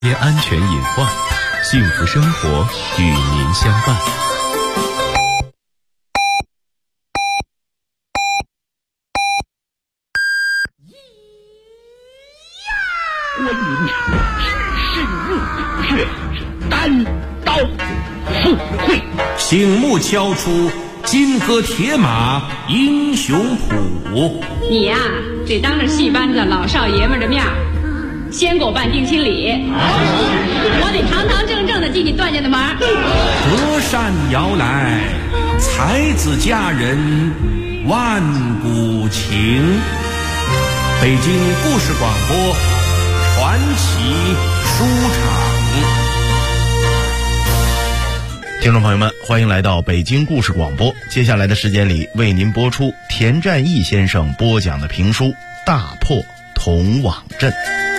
别安全隐患，幸福生活与您相伴。 观音只身入却是单刀赴会， 醒目敲出金戈铁马英雄谱。 你呀，得当着戏班子老少爷们的面先给我办定亲礼，我得堂堂正正的进你段家的门。 隔山遥来，才子佳人万古情。北京故事广播传奇书场。 听众朋友们，欢迎来到北京故事广播。接下来的时间里，为您播出田占义先生播讲的评书《大破铜网阵》。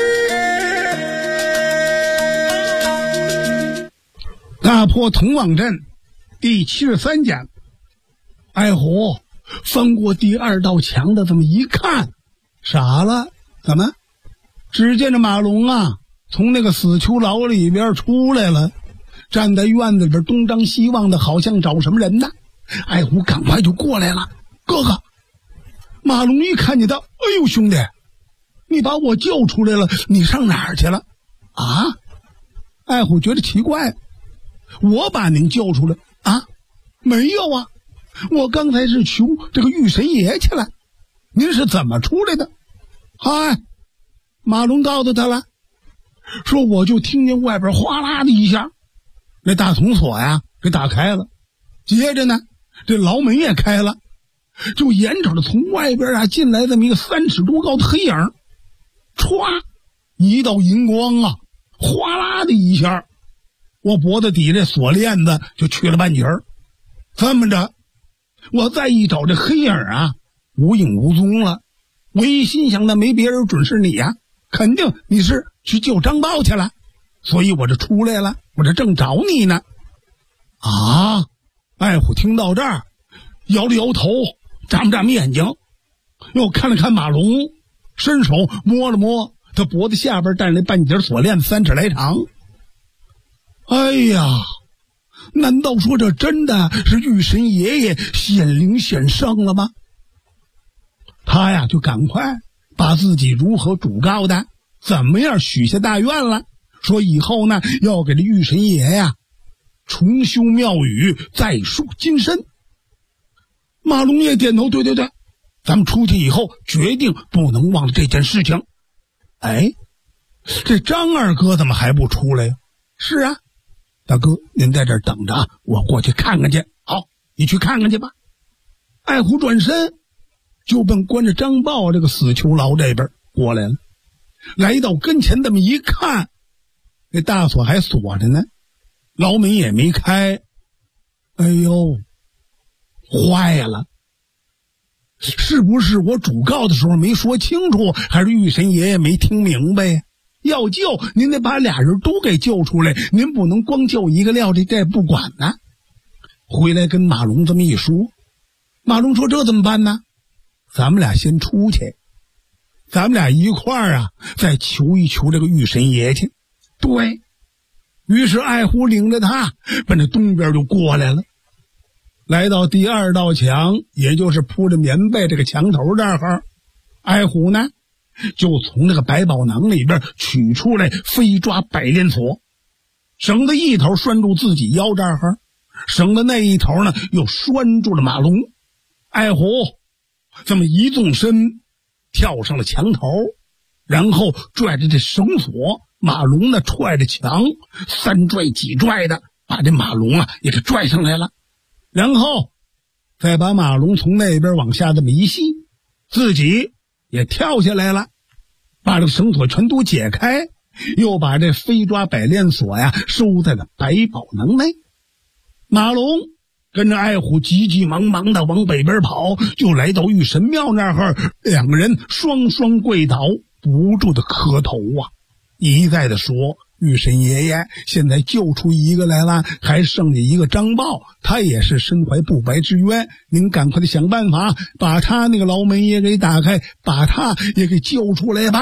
大破铜网阵第73讲。爱虎翻过第二道墙的这么一看，傻了，怎么？只见着马龙啊，从那个死囚牢里边出来了，站在院子里边东张西望的，好像找什么人呢。爱虎赶快就过来了，哥哥。马龙一看见他，哎呦兄弟，你把我救出来了，你上哪儿去了啊？爱虎觉得奇怪，我把您救出来啊？没有啊，我刚才是求这个玉神爷去了。您是怎么出来的？嗨，马龙告诉他了，说我就听见外边哗啦的一下，那大铜锁呀给打开了，接着呢这牢门也开了，就眼瞅着从外边啊进来这么一个3尺多高的黑影，歘，一道银光啊，哗啦的一下，我脖子底这锁链子就去了半截儿。这么着，我再一找这黑影啊，无影无踪了。我一心想，那没别人，准是你呀，肯定你是去救张豹去了，所以我这出来了，我这正找你呢。啊！爱虎听到这儿，摇了摇头，眨巴眼睛，又看了看马龙，伸手摸了摸他脖子下边带那半截锁链子，3尺来长。哎呀，难道说这真的是玉神爷爷显灵显圣了吗？他呀就赶快把自己如何主告的怎么样许下大愿了，说以后呢要给这玉神爷呀重修庙宇，再树金身。马龙也点头，对对对，咱们出去以后决定不能忘了这件事情。哎，这张二哥怎么还不出来呀？是啊，大哥您在这儿等着啊，我过去看看去。好，你去看看去吧。爱虎转身就奔关着张豹这个死囚牢这边过来了，来到跟前这么一看，那大锁还锁着呢，牢门也没开。哎呦，坏了，是不是我主告的时候没说清楚，还是玉神爷爷没听明白？要救您得把俩人都给救出来，您不能光救一个料，这不管呢。回来跟马龙这么一说，马龙说这怎么办呢？咱们俩先出去，咱们俩一块儿啊再求一求这个玉神爷去。对，于是爱虎领着他奔着东边就过来了，来到第二道墙，也就是铺着棉被这个墙头这儿，爱虎呢就从那个百宝囊里边取出来飞抓百链锁，绳子一头拴住自己腰这儿，绳子那一头呢又拴住了马龙。爱虎这么一纵身跳上了墙头，然后拽着这绳索，马龙呢踹着墙，3拽几拽的把这马龙啊也给拽上来了，然后再把马龙从那边往下这么一系，自己也跳下来了，把这个绳索全都解开，又把这飞抓百链锁呀收在了百宝囊内。马龙跟着爱虎急急忙忙的往北边跑，就来到玉神庙那儿，两个人双双跪倒，不住的磕头啊，一再的说，玉神爷爷现在救出一个来了，还剩下一个张豹，他也是身怀不白之冤，您赶快的想办法把他那个牢门也给打开，把他也给救出来吧，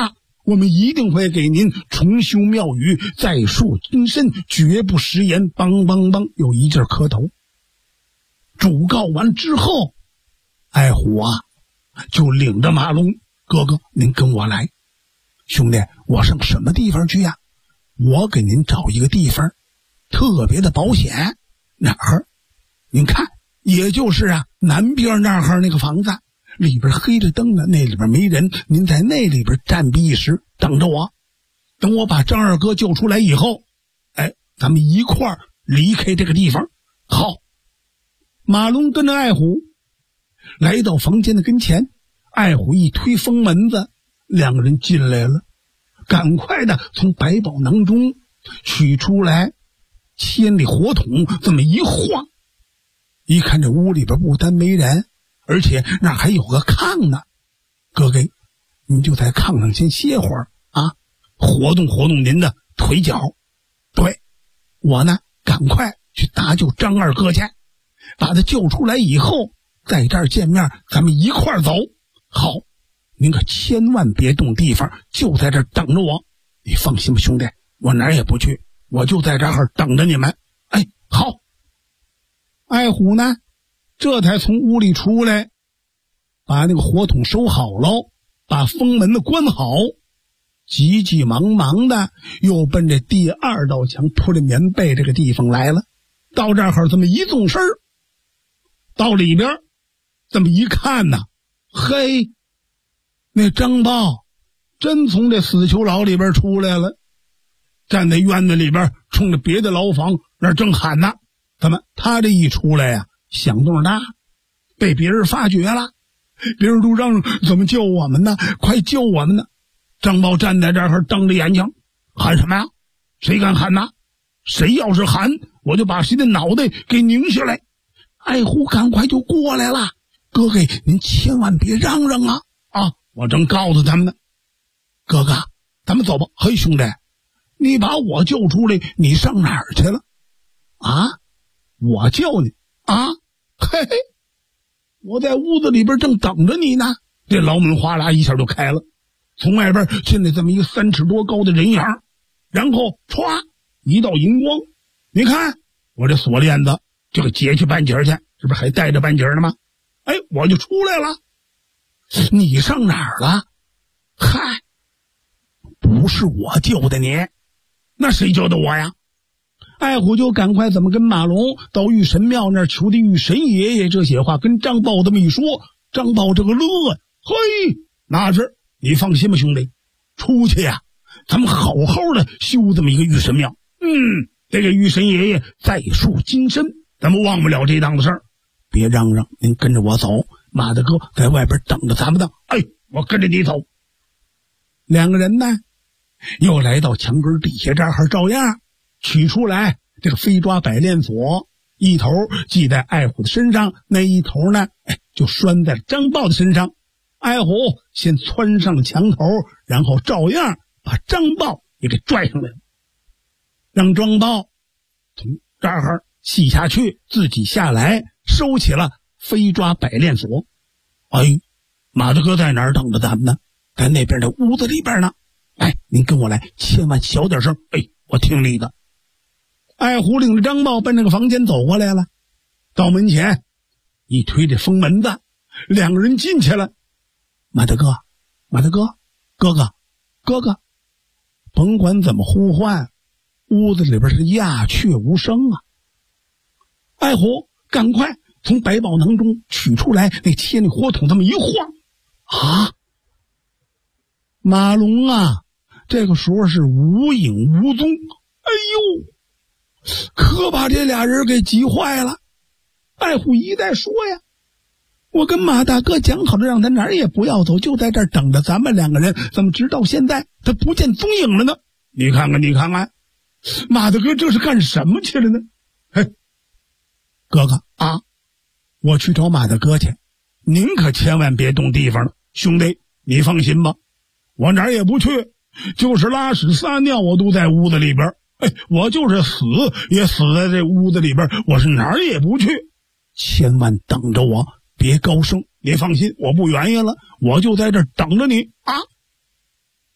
我们一定会给您重修庙宇，再树金身，绝不食言。梆梆梆，有一劲磕头。主告完之后，爱虎啊，就领着马龙，哥哥，您跟我来。兄弟，我上什么地方去呀？我给您找一个地方，特别的保险。哪儿？您看，也就是啊，南边那儿那个房子，里边黑着灯呢，那里边没人，您在那里边暂避一时，等着我。等我把张二哥救出来以后，咱们一块儿离开这个地方。好。马龙跟着爱虎来到房间的跟前，爱虎一推封门子，两个人进来了。赶快的从百宝囊中取出来千里火筒，这么一晃，一看这屋里边不单没人，而且那还有个炕呢。哥哥，您就在炕上先歇会儿啊，活动活动您的腿脚。对，我呢赶快去搭救张二哥去，把他救出来以后在这儿见面，咱们一块儿走。好，您可千万别动地方，就在这儿等着我。你放心吧，兄弟，我哪儿也不去，我就在这儿等着你们。好。爱虎呢这才从屋里出来，把那个火筒收好喽，把封门的关好，急急忙忙的又奔这第二道墙铺着棉被这个地方来了。到这儿这么一纵身，到里边这么一看呢，嘿，那张豹真从这死囚牢里边出来了，站在院子里边冲着别的牢房那正喊呢。怎么他这一出来呀，响动大，被别人发觉了，别人都嚷怎么救我们呢，快救我们呢。张豹站在这儿瞪着眼睛，喊什么呀？谁敢喊呢？谁要是喊，我就把谁的脑袋给拧下来。爱虎赶快就过来了，哥哥您千万别嚷嚷啊！我正告诉他们呢。哥哥，咱们走吧。嘿，兄弟，你把我救出来，你上哪儿去了？我救你啊？嘿嘿，我在屋子里边正等着你呢。这牢门哗啦一下就开了，从外边进来这么一个3尺多高的人影，然后歘一道银光，你看我这锁链子就给解去半截去，是不是还带着半截呢吗？我就出来了。你上哪儿了？嗨，不是我救的你，那谁救的我呀？爱虎就赶快怎么跟马龙到玉神庙那儿求的玉神爷爷，这些话跟张豹这么一说，张豹这个乐，嘿，那是你放心吧，兄弟，出去呀，咱们好好的修这么一个玉神庙。这个玉神爷爷在树金身，咱们忘不了这档子事儿。别嚷嚷，您跟着我走，马大哥在外边等着咱们呢。我跟着你走。两个人呢又来到墙根底下，这儿照样取出来这个飞抓百炼锁，一头系在爱虎的身上，那一头呢就拴在张豹的身上。爱虎先窜上了墙头，然后照样把张豹也给拽上来了，让张豹从这儿系下去，自己下来收起了飞抓百炼锁。马大哥在哪儿等着咱们呢？在那边的屋子里边呢。您跟我来，千万小点声。我听你的。爱虎领着张豹奔那个房间走过来了，到门前一推这封门子，两个人进去了。马大哥，哥哥，甭管怎么呼唤，屋子里边是鸦雀无声啊。爱虎赶快从百宝囊中取出来那千里火筒，这么一晃马龙啊这个时候是无影无踪。可把这俩人给急坏了。爱虎一再说呀，我跟马大哥讲好了，让他哪儿也不要走，就在这儿等着咱们两个人，怎么直到现在他不见踪影了呢？你看看，马大哥这是干什么去了呢？哥哥我去找马大哥去，您可千万别动地方了。兄弟，你放心吧，我哪儿也不去，就是拉屎撒尿我都在屋子里边。我就是死也死在这屋子里边，我是哪儿也不去。千万等着我，别高声。你放心，我不原因了，我就在这儿等着你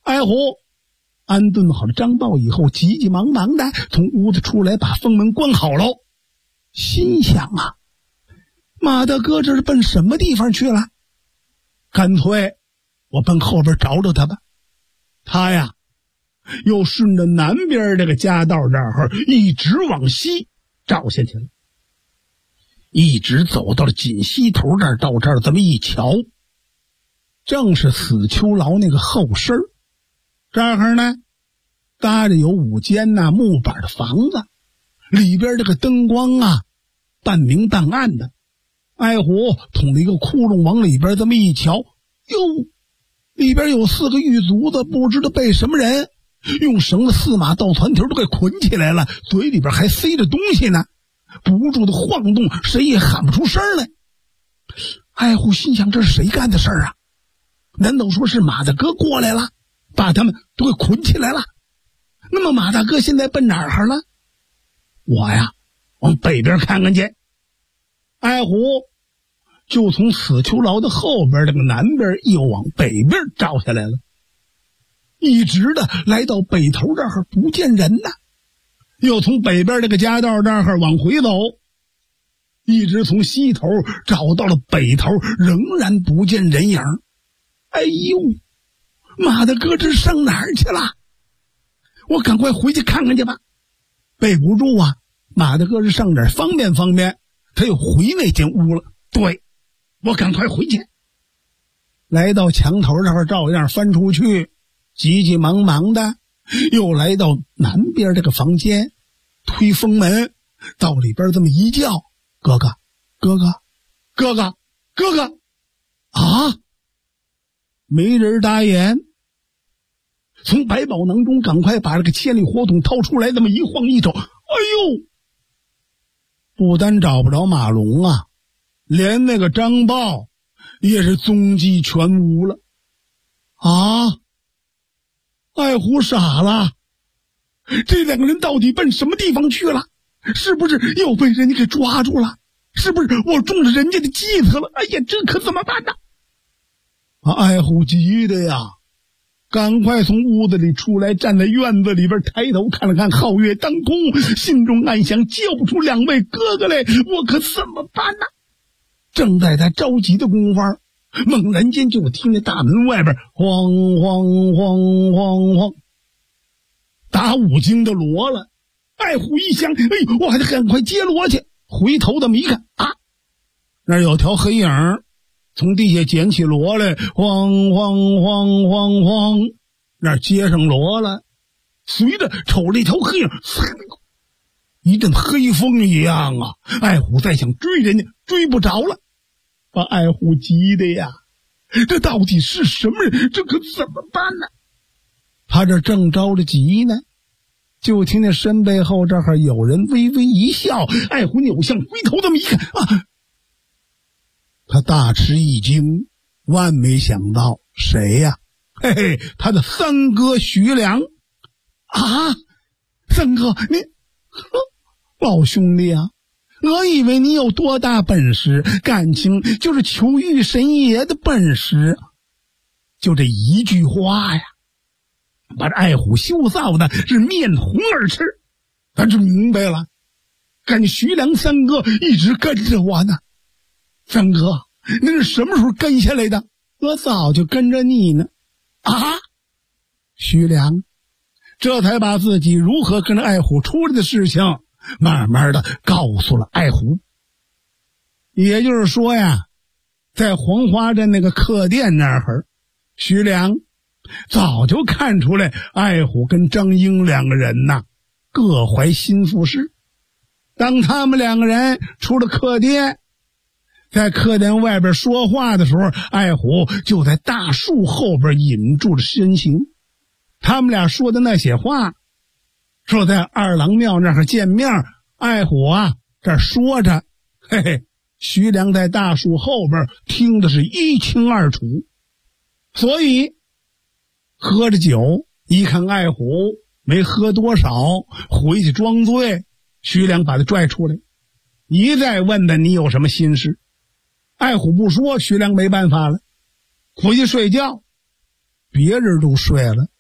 爱虎安顿好了张豹以后，急急忙忙的从屋子出来，把封门关好喽。心想啊，马大哥这是奔什么地方去了？干脆我奔后边找找他吧。他呀又顺着南边这个夹道这儿一直往西照下去了，一直走到了锦溪头这儿，到这儿这么一瞧，正是死囚牢那个后身。这儿呢搭着有5间木板的房子，里边这个灯光啊半明半暗的。爱虎捅了一个窟窿往里边这么一瞧，哟，里边有4个狱卒子，不知道被什么人用绳子4马倒船条都给捆起来了，嘴里边还塞着东西呢，不住的晃动，谁也喊不出声来。爱虎心想，这是谁干的事儿啊？难道说是马大哥过来了，把他们都给捆起来了？那么马大哥现在奔哪儿了？我呀往北边看看去。爱虎就从死囚牢的后边这个南边又往北边照下来了，一直的来到北头这儿不见人呢，又从北边这个夹道这儿往回走，一直从西头找到了北头，仍然不见人影。哎呦，马大哥这上哪儿去了？我赶快回去看看去吧。备不住啊，马大哥是上点方便方便，他又回那间屋了。对，我赶快回去。来到墙头这儿，照样翻出去，急急忙忙的又来到南边这个房间，推封门，到里边这么一叫，哥哥哥哥哥哥哥哥啊！没人答言。从百宝囊中赶快把这个千里火筒掏出来，这么一晃一瞅，哎呦，不单找不着马龙啊，连那个张豹也是踪迹全无了。啊！爱虎傻了，这2个人到底奔什么地方去了？是不是又被人家给抓住了？是不是我中了人家的计策了？哎呀，这可怎么办呢？爱虎急的呀，赶快从屋子里出来，站在院子里边，抬头看了看皓月当空，心中暗想，叫不出2位哥哥来，我可怎么办呢？正在他着急的功夫，猛然间就听见大门外边晃晃晃晃晃，打5更的锣了。爱虎一想，哎呦，我还得赶快接锣去。回头这么一看啊，那儿有条黑影从地下捡起锣来，晃晃晃晃晃，那儿接上锣了。随着瞅了一条黑影，一阵黑风一样啊！爱虎再想追人家，追不着了，把爱虎急的呀，这到底是什么人？这可怎么办呢？他这正着着急呢，就听见身背后这儿有人微微一笑。爱虎扭向回头这么一看啊，他大吃一惊，万没想到谁呀？嘿嘿，他的三哥徐良啊！三哥，你老兄弟啊，我以为你有多大本事，感情就是求玉神爷的本事。就这一句话呀，把这爱虎羞臊的是面红耳赤。他就明白了，看徐良三哥一直跟着我呢。三哥，那是什么时候跟下来的？我早就跟着你呢。啊！徐良这才把自己如何跟着爱虎出来的事情慢慢的告诉了爱虎。也就是说呀，在黄花镇那个客店那儿，徐良早就看出来爱虎跟张英2个人呐各怀心腹事。当他们2个人出了客店，在客店外边说话的时候，爱虎就在大树后边隐住了身形。他们俩说的那些话，说在二郎庙那儿见面，爱虎啊这说着，嘿嘿，徐良在大树后边听的是一清二楚。所以喝着酒，一看爱虎没喝多少，回去装醉，徐良把他拽出来，一再问他你有什么心事。爱虎不说，徐良没办法了，回去睡觉。别人都睡了，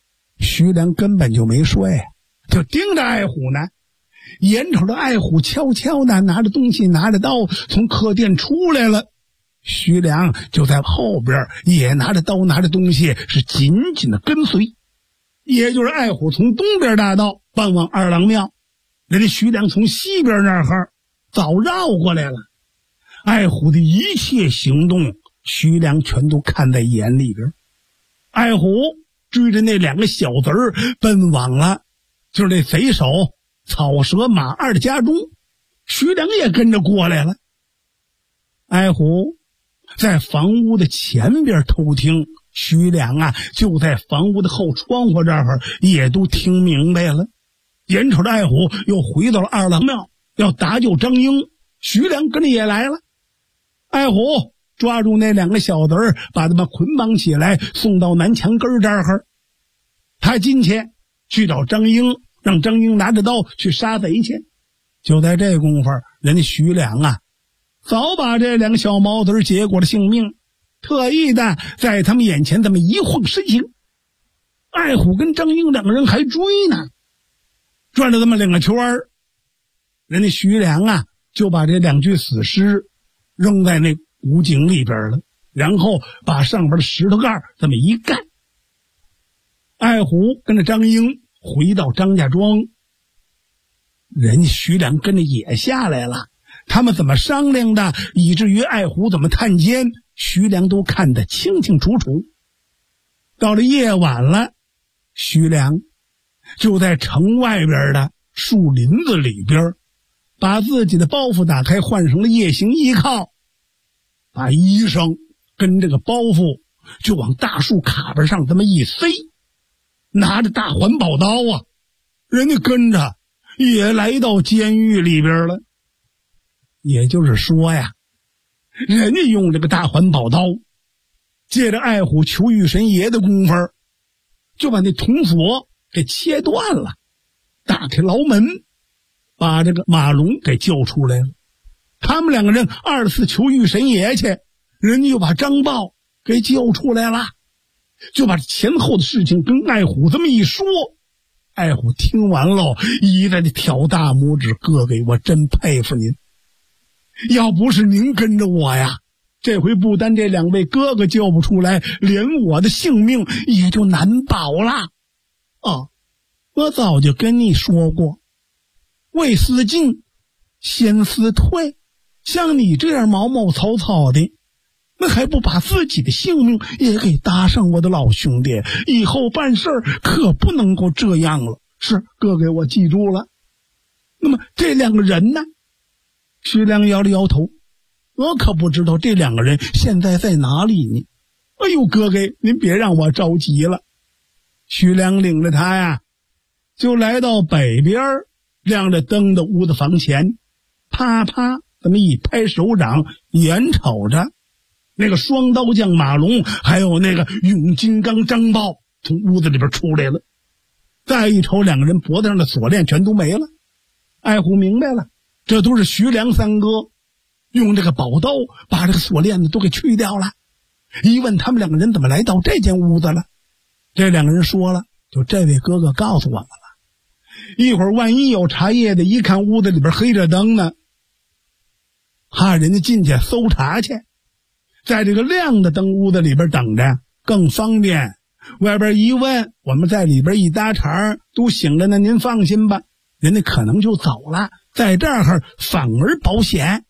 徐良根本就没睡，就盯着爱虎呢。眼瞅着爱虎悄悄的拿着东西拿着刀从客店出来了，徐良就在后边也拿着刀拿着东西是紧紧的跟随。也就是爱虎从东边大道奔往二郎庙，人家徐良从西边那儿早绕过来了。爱虎的一切行动徐良全都看在眼里边。爱虎追着那两个小子儿奔往了就是那贼首草蛇马二的家中，徐良也跟着过来了。爱虎在房屋的前边偷听，徐良就在房屋的后窗户这儿也都听明白了。眼瞅着爱虎又回到了二郎庙，要搭救张英，徐良跟着也来了。爱虎抓住那两个小子儿，把他们捆绑起来送到南墙根这儿。他今天去找张英，让张英拿着刀去杀贼去。就在这功夫，人家徐良早把这两个小毛子结果了性命，特意的在他们眼前这么一晃身形。爱虎跟张英两个人还追呢，转了这么2个圈儿，人家徐良就把这2具死尸扔在那古井里边了，然后把上边的石头盖这么一盖。爱虎跟着张英回到张家庄，人家徐良跟着也下来了。他们怎么商量的，以至于爱虎怎么探监，徐良都看得清清楚楚。到了夜晚了，徐良就在城外边的树林子里边，把自己的包袱打开，换成了夜行衣靠，把衣裳跟这个包袱就往大树卡边上这么一塞，拿着大环宝刀人家跟着也来到监狱里边了。也就是说人家用这个大环宝刀，借着爱虎求玉神爷的功夫，就把那铜锁给切断了，打开牢门，把这个马龙给救出来了。他们2个人2次求玉神爷去，人家又把张豹给救出来了，就把前后的事情跟爱虎这么一说。爱虎听完了，一再的挑大拇指，哥哥我真佩服您，要不是您跟着我这回不单这2位哥哥救不出来，连我的性命也就难保了。我早就跟你说过，未思进先思退，像你这样毛毛草草的，那还不把自己的性命也给搭上，我的老兄弟，以后办事可不能够这样了。是，哥哥我记住了。那么这2个人呢？徐良摇了摇头，我可不知道这2个人现在在哪里呢。哎呦，哥哥您别让我着急了。徐良领着他就来到北边亮着灯的屋子房前，啪啪这么一拍手掌，眼瞅着那个双刀将马龙还有那个永金刚张豹从屋子里边出来了。再一瞅，2个人脖子上的锁链全都没了。爱虎明白了，这都是徐良3哥用这个宝刀把这个锁链子都给去掉了。一问他们2个人怎么来到这间屋子了，这2个人说了，就这位哥哥告诉我们了。一会儿万一有茶叶的，一看屋子里边黑着灯呢，怕人家进去搜查去，在这个亮的灯屋子里边等着更方便。外边一问，我们在里边一搭茬都醒着呢，您放心吧，人家可能就走了，在这儿反而保险。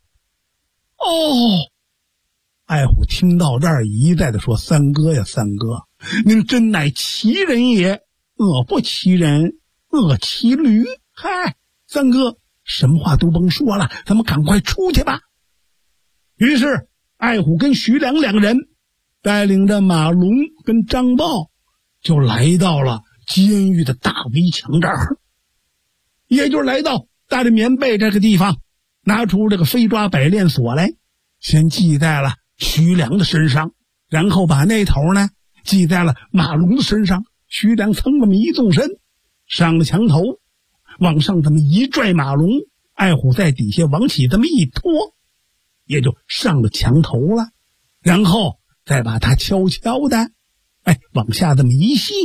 爱虎听到这儿一再的说，三哥呀三哥，您真乃奇人也，恶不其人，恶其驴。嗨，三哥什么话都甭说了，咱们赶快出去吧。于是爱虎跟徐良2个人带领着马龙跟张豹就来到了监狱的大围墙这儿，也就是来到带着棉被这个地方，拿出这个飞抓百链锁来，先系在了徐良的身上，然后把那头呢系在了马龙的身上。徐良噌这么一纵身上了墙头，往上这么一拽马龙，爱虎在底下往起这么一拖，也就上了墙头了，然后再把它悄悄的往下这么一系，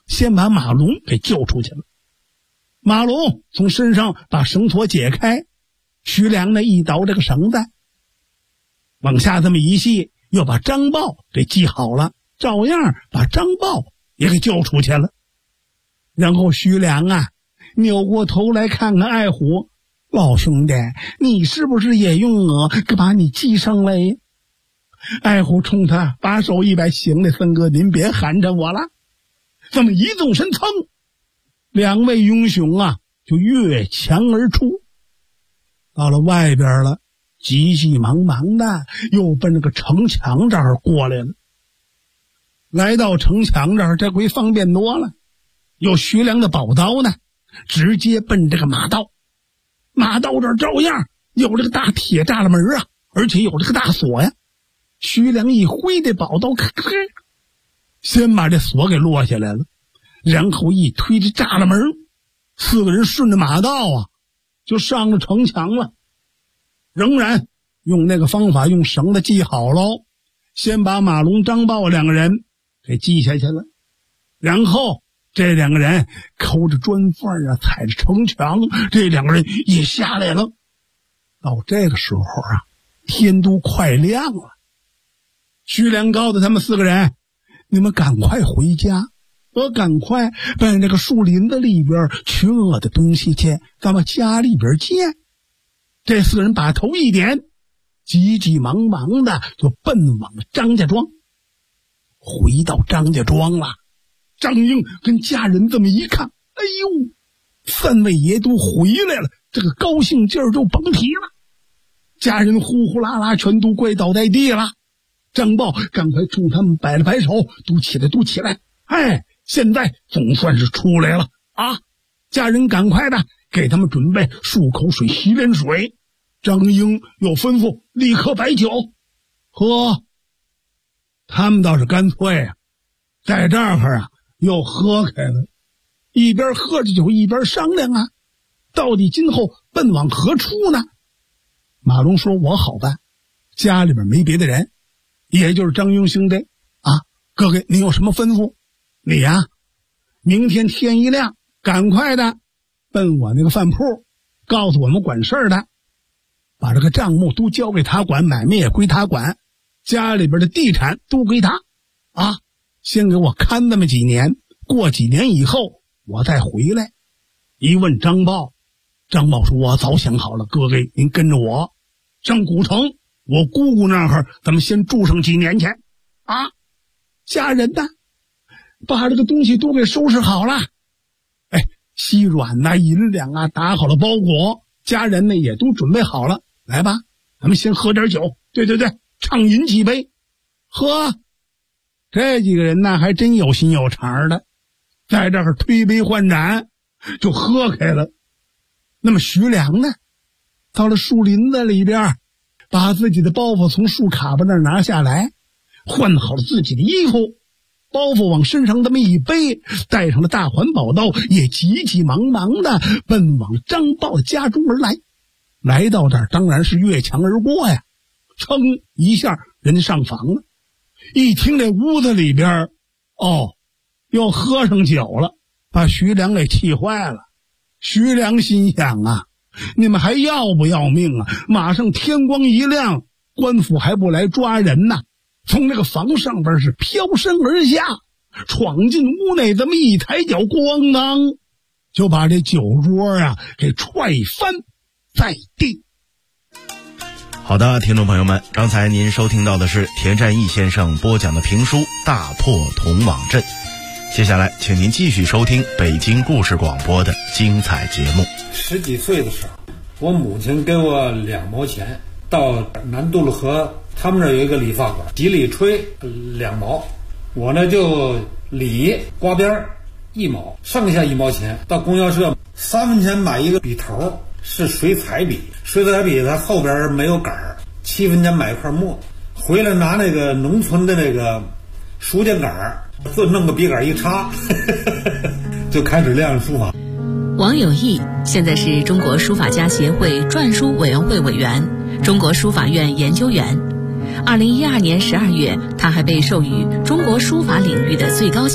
先把马龙给救出去了。马龙从身上把绳索解开，徐良呢一倒这个绳子，往下这么一系，又把张豹给系好了，照样把张豹也给救出去了。然后徐良啊扭过头来看看爱虎，老兄弟，你是不是也用我给把你系上来？爱虎冲他把手一摆，行了，三哥您别寒碜我了。这么一纵身，噌，两位英雄啊就越墙而出，到了外边了，急急忙忙的又奔这个城墙这儿过来了。来到城墙这儿，这回方便多了，有徐良的宝刀呢，直接奔这个马道。马道这儿照样有这个大铁栅栏门啊，而且有这个大锁呀。徐良一挥这宝刀，咔咔，先把这锁给落下来了，然后一推这栅栏门，四个人顺着马道啊就上了城墙了。仍然用那个方法，用绳子系好喽，先把马龙、张豹两个人给系下去了，然后这两个人抠着砖缝啊，踩着城墙，这两个人也下来了。到这个时候啊，天都快亮了。徐良告诉他们四个人，你们赶快回家，我赶快奔这个树林子里边取我的东西去，咱们家里边见。这四个人把头一点，急急忙忙的就奔往张家庄。回到张家庄了，张英跟家人这么一看，哎呦，三位爷都回来了，这个高兴劲儿就甭提了。家人呼呼啦啦全都跪倒在地了。张豹赶快冲他们摆了摆手，都起来，都起来！哎，现在总算是出来了啊！家人赶快的给他们准备漱口水、洗脸水。张英又吩咐立刻摆酒，喝。他们倒是干脆啊，在这儿啊又喝开了，一边喝着酒一边商量啊，到底今后奔往何处呢？马龙说：“我好办，家里边没别的人。”也就是张英兄弟啊，哥哥你有什么吩咐？你呀，明天天一亮，赶快的奔我那个饭铺，告诉我们管事儿的，把这个账目都交给他管，买卖也归他管，家里边的地产都归他啊。先给我看那么几年，过几年以后我再回来。一问张豹，张豹说：“我早想好了，哥哥您跟着我上古城。我姑姑那儿，咱们先住上几年去啊！家人呢，把这个东西都给收拾好了，哎，细软呐、银两啊，打好了包裹，家人呢也都准备好了。来吧，咱们先喝点酒，对，畅饮几杯，喝。这几个人呢，还真有心有肠的，在这儿推杯换盏，就喝开了。那么徐良呢，到了树林子里边，把自己的包袱从树卡巴那儿拿下来，换好了自己的衣服，包袱往身上这么一背，带上了大环宝刀，也急急忙忙的奔往张豹的家中而来。来到这儿当然是越墙而过呀，噌一下人家上房了。一听这屋子里边又喝上酒了，把徐良给气坏了。徐良心想啊，你们还要不要命啊？马上天光一亮，官府还不来抓人呢。从那个房上边是飘身而下，闯进屋内，这么一抬脚，咣当就把这酒桌啊给踹翻在地。 好的，听众朋友们，刚才您收听到的是田占义先生播讲的评书《大破铜网阵》。接下来请您继续收听北京故事广播的精彩节目。 10几岁的时候，我母亲给我2毛钱，到南渡路河他们那有一个理发馆，洗理吹2毛，我呢就理刮边1毛，剩下1毛钱到供销社3分钱买一个笔头，是水彩笔，水彩笔它后边没有杆儿，7分钱买一块墨，回来拿那个农村的那个书架杆儿，就弄个笔杆一插就开始练书法。 王有义现在是中国书法家协会篆书委员会委员，中国书法院研究员。2012年12月，他还被授予中国书法领域的最高奖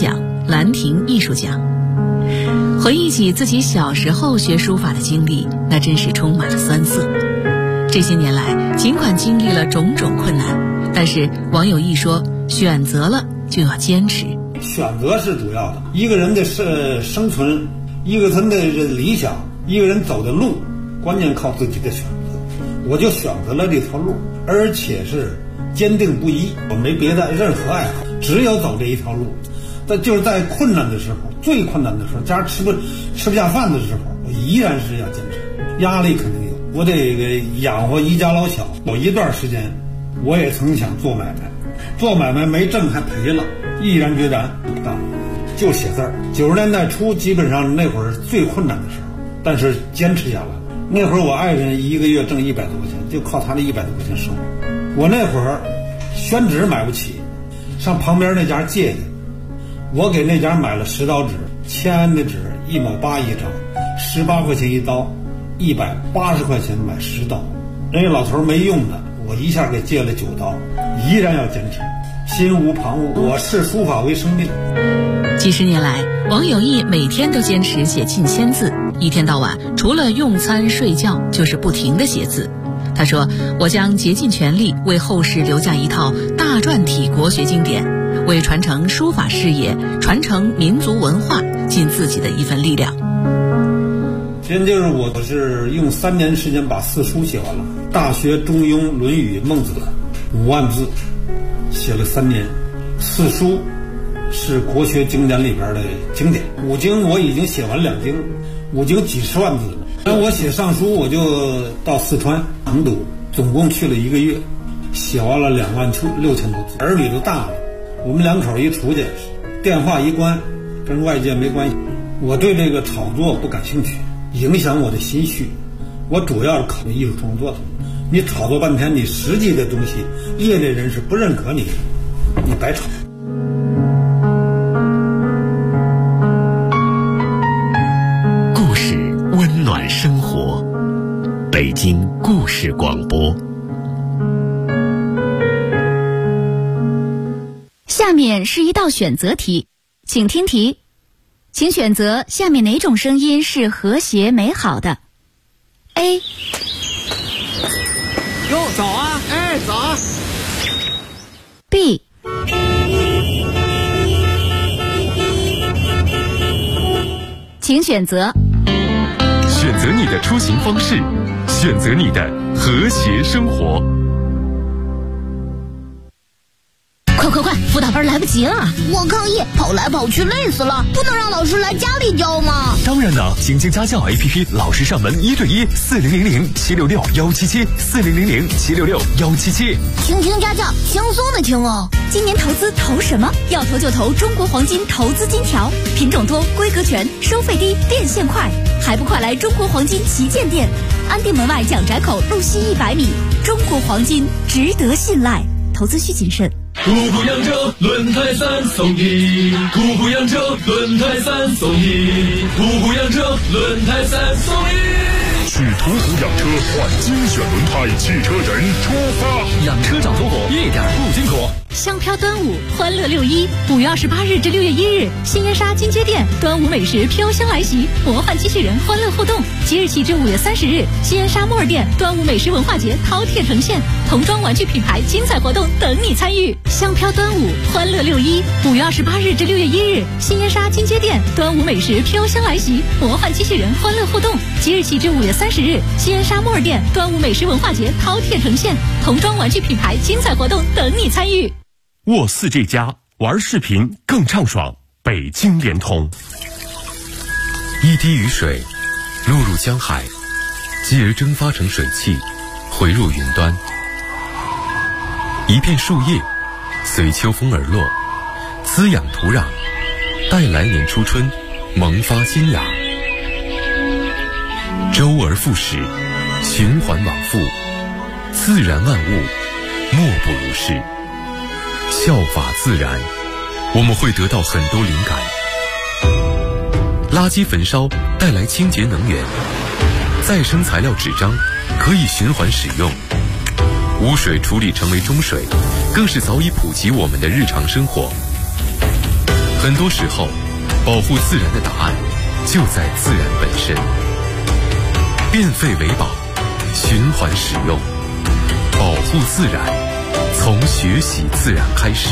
兰亭艺术奖。回忆起自己小时候学书法的经历，那真是充满了酸涩。这些年来，尽管经历了种种困难，但是王有义说，选择了就要坚持。 选择是主要的，一个人的生存，一个人的理想，一个人走的路，关键靠自己的选择。我就选择了这条路，而且是坚定不移，我没别的任何爱好，只有走这一条路。但就是在困难的时候，最困难的时候，家吃不下饭的时候，我依然是要坚持。压力肯定有，我得养活一家老小。有一段时间，我也曾想做买卖，做买卖没挣还赔了，毅然决然不干，就写字儿。90年代初，基本上那会儿最困难的时候，但是坚持下来了。那会儿我爱人一个月挣100多块钱，就靠他的100多块钱生活。我那会儿宣纸买不起，上旁边那家借去。我给那家买了10刀纸，签的纸1毛8一张，18块钱一刀，180块钱买10刀。人家老头没用的，我一下给借了9刀，依然要坚持，心无旁骛。我视书法为生命。 几十年来，王有义每天都坚持写近1000字，一天到晚除了用餐睡觉，就是不停地写字。他说：“我将竭尽全力为后世留下一套大篆体国学经典，为传承书法事业、传承民族文化尽自己的一份力量。” 今天就是我是用3年时间把4书写完了，《大学》《中庸》《论语》《孟子》5万字，写了3年。4书是国学经典里边的经典，5经我已经写完2经，5经几十万字了。然后我写上书，我就到四川成都，总共去了1个月，写完了26000多字。儿女都大了，我们2口一出去，电话一关，跟外界没关系。我对这个炒作不感兴趣，影响我的心绪。我主要是考虑艺术创作的。你炒作半天，你实际的东西，业内人士不认可你，你白炒。 故事温暖生活，北京故事广播。 下面是一道选择题，请听题，请选择下面哪种声音是和谐美好的 ？A。 哟，早啊！ 哎，早啊。 B。请选择。 选择你的出行方式，选择你的和谐生活。 快，辅导班来不及了！ 我抗议，跑来跑去累死了，不能让老师来家里教吗？ 当然了，请进家教 APP， 老师上门1对1，4000-766-177，4000-766-177。 听家教，轻松的听哦。 今年投资投什么？要投就投中国黄金投资金条，品种多，规格全，收费低，变现快，还不快来中国黄金旗舰店，安定门外蒋宅口路西100米。中国黄金值得信赖，投资需谨慎。 途虎养车轮胎3送1，途虎养车轮胎3送1，途虎养车轮胎3送1。 去途虎养车换精选轮胎，汽车人出发。 养车找途虎，一点不辛苦。 香飘端午，欢乐6·1，5月28日至6月1日，新烟沙金街店，端午美食飘香来袭，魔幻机器人欢乐互动。即日起至5月30日，新烟沙木尔店端午美食文化节饕餮呈现，童装玩具品牌精彩活动等你参与。香飘端午，欢乐6·1，5月28日至6月1日，新烟沙金街店，端午美食飘香来袭，魔幻机器人欢乐互动。即日起至5月30日，新烟沙木尔店端午美食文化节饕餮呈现，童装玩具品牌精彩活动等你参与。 沃4这家玩视频更畅爽，北京联通。 一滴雨水落入江海，继而蒸发成水汽，回入云端。一片树叶随秋风而落，滋养土壤，待来年初春萌发新芽。周而复始，循环往复，自然万物莫不如是。效法自然，我们会得到很多灵感。垃圾焚烧带来清洁能源，再生材料纸张可以循环使用，污水处理成为中水，更是早已普及我们的日常生活。很多时候， 保护自然的答案就在自然本身。变废为宝，循环使用，保护自然，从学习自然开始。